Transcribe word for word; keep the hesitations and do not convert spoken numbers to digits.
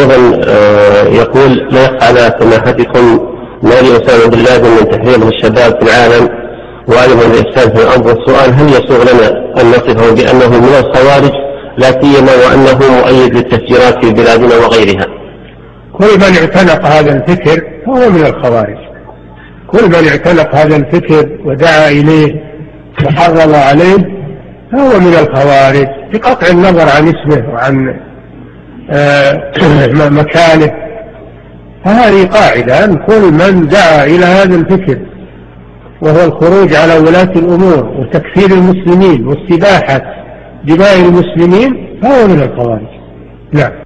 أيضا يقول: لا يخفى على سماحتكم نادي أسامة بن لادن من تحريض الشباب في العالم وأيضا الإفساد في الأرض. السؤال: هل يسوغ لنا أن نصفه بأنه من الخوارج لا سيما وأنه مؤيد للتفجيرات في بلادنا وغيرها؟ كل من اعتنق هذا الفكر فهو من الخوارج. كل من اعتنق هذا الفكر ودعا إليه وحرض عليه فهو من الخوارج، بقطع النظر عن اسمه وعن مكانه. فهذه قاعدة أن كل من دعا إلى هذا الفكر وهو الخروج على ولاة الأمور وتكفير المسلمين واستباحة دماء المسلمين فهو من الخوارج. نعم.